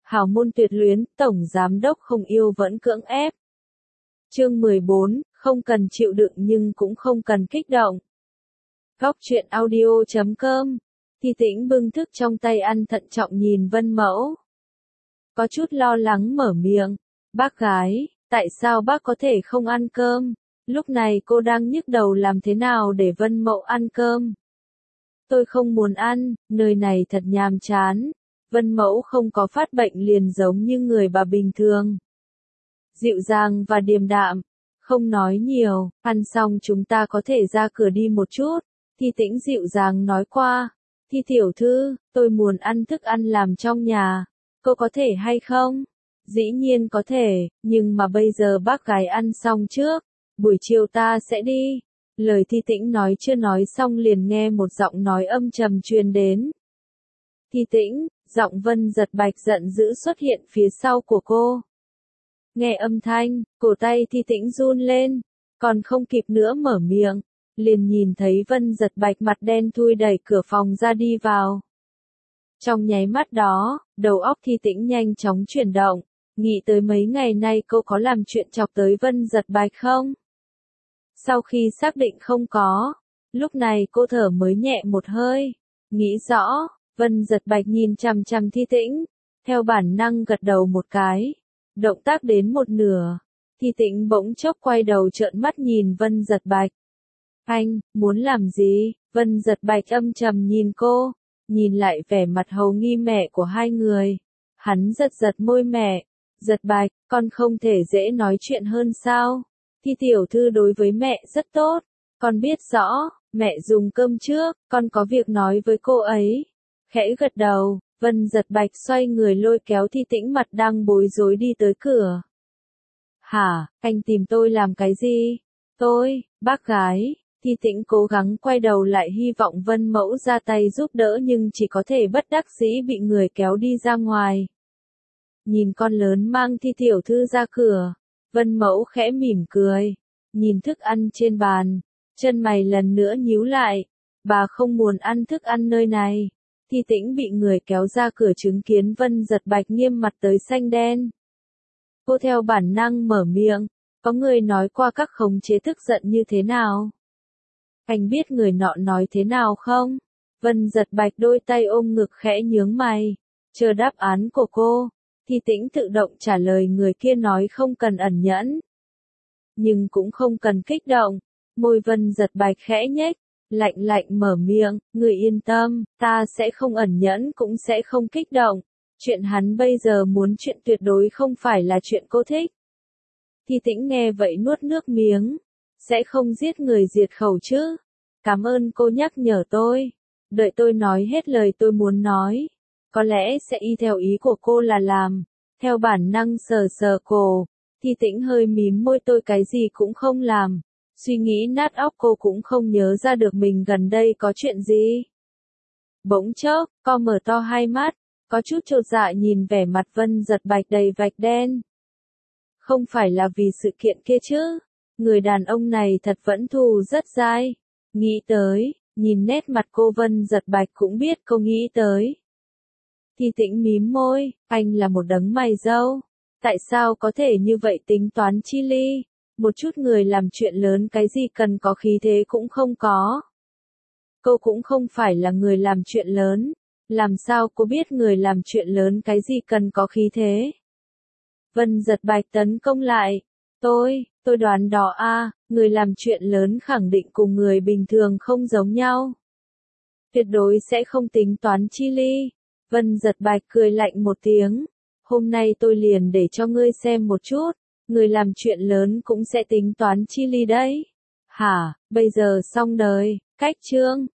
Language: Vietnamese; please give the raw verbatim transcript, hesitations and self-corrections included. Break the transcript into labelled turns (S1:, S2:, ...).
S1: Hào môn tuyệt luyến, tổng giám đốc không yêu vẫn cưỡng ép. Chương mười bốn, không cần chịu đựng nhưng cũng không cần kích động. Góc truyện audio chấm com. Thi Tĩnh bưng thức trong tay ăn thận trọng nhìn Vân Mẫu. Có chút lo lắng mở miệng. Bác gái, tại sao bác có thể không ăn cơm? Lúc này cô đang nhức đầu làm thế nào để Vân Mẫu ăn cơm. Tôi không muốn ăn, nơi này thật nhàm chán. Vân Mẫu không có phát bệnh liền giống như người bà bình thường. Dịu dàng và điềm đạm, không nói nhiều, ăn xong chúng ta có thể ra cửa đi một chút. Thi Tĩnh dịu dàng nói qua. Thi tiểu thư, tôi muốn ăn thức ăn làm trong nhà. Cô có thể hay không? Dĩ nhiên có thể, nhưng mà bây giờ bác gái ăn xong trước. Buổi chiều ta sẽ đi. Lời Thi Tĩnh nói chưa nói xong liền nghe một giọng nói âm trầm truyền đến. Thi Tĩnh, giọng Vân Giật Bạch giận dữ xuất hiện phía sau của cô. Nghe âm thanh, cổ tay Thi Tĩnh run lên, còn không kịp nữa mở miệng, liền nhìn thấy Vân Giật Bạch mặt đen thui đẩy cửa phòng ra đi vào. Trong nháy mắt đó, đầu óc Thi Tĩnh nhanh chóng chuyển động, nghĩ tới mấy ngày nay cô có làm chuyện chọc tới Vân Giật Bạch không? Sau khi xác định không có, lúc này cô thở mới nhẹ một hơi, nghĩ rõ. Vân Giật Bạch nhìn chằm chằm Thi Tĩnh, theo bản năng gật đầu một cái. Động tác đến một nửa, Thi Tĩnh bỗng chốc quay đầu trợn mắt nhìn Vân Giật Bạch. Anh, muốn làm gì? Vân Giật Bạch âm trầm nhìn cô, nhìn lại vẻ mặt hầu nghi mẹ của hai người. Hắn giật giật môi mẹ, Giật Bạch, con không thể dễ nói chuyện hơn sao? Thi tiểu thư đối với mẹ rất tốt, con biết rõ, mẹ dùng cơm trước, con có việc nói với cô ấy. Khẽ gật đầu, Vân Giật Bạch xoay người lôi kéo Thi Tĩnh mặt đang bối rối đi tới cửa. Hả, anh tìm tôi làm cái gì? Tôi, bác gái. Thi Tĩnh cố gắng quay đầu lại hy vọng Vân Mẫu ra tay giúp đỡ nhưng chỉ có thể bất đắc dĩ bị người kéo đi ra ngoài. Nhìn con lớn mang Thi tiểu thư ra cửa, Vân Mẫu khẽ mỉm cười, nhìn thức ăn trên bàn, chân mày lần nữa nhíu lại, bà không muốn ăn thức ăn nơi này. Thi Tĩnh bị người kéo ra cửa chứng kiến Vân Giật Bạch nghiêm mặt tới xanh đen. Cô theo bản năng mở miệng, có người nói qua các khống chế tức giận như thế nào? Anh biết người nọ nói thế nào không? Vân Giật Bạch đôi tay ôm ngực khẽ nhướng mày, chờ đáp án của cô. Thi Tĩnh tự động trả lời người kia nói không cần ẩn nhẫn. Nhưng cũng không cần kích động, môi Vân Giật Bạch khẽ nhếch. Lạnh lạnh mở miệng, người yên tâm, ta sẽ không ẩn nhẫn cũng sẽ không kích động. Chuyện hắn bây giờ muốn chuyện tuyệt đối không phải là chuyện cô thích. Thi Tĩnh nghe vậy nuốt nước miếng. Sẽ không giết người diệt khẩu chứ. Cảm ơn cô nhắc nhở tôi. Đợi tôi nói hết lời tôi muốn nói. Có lẽ sẽ y theo ý của cô là làm. Theo bản năng sờ sờ cổ. Thi Tĩnh hơi mím môi tôi cái gì cũng không làm. Suy nghĩ nát óc cô cũng không nhớ ra được mình gần đây có chuyện gì. Bỗng chốc, co mở to hai mắt, có chút chột dạ nhìn vẻ mặt Vân Giật Bạch đầy vạch đen. Không phải là vì sự kiện kia chứ, người đàn ông này thật vẫn thù rất dai. Nghĩ tới, nhìn nét mặt cô Vân Giật Bạch cũng biết cô nghĩ tới. Thi Tĩnh mím môi, anh là một đấng mày râu. Tại sao có thể như vậy tính toán chi ly? Một chút người làm chuyện lớn cái gì cần có khí thế cũng không có. Cô cũng không phải là người làm chuyện lớn. Làm sao cô biết người làm chuyện lớn cái gì cần có khí thế? Vân Giật Bạch tấn công lại. Tôi, tôi đoán đó a, người làm chuyện lớn khẳng định cùng người bình thường không giống nhau. Tuyệt đối sẽ không tính toán chi ly. Vân Giật Bạch cười lạnh một tiếng. Hôm nay tôi liền để cho ngươi xem một chút. Người làm chuyện lớn cũng sẽ tính toán chi ly đấy. Hả, bây giờ xong đời, cách chương.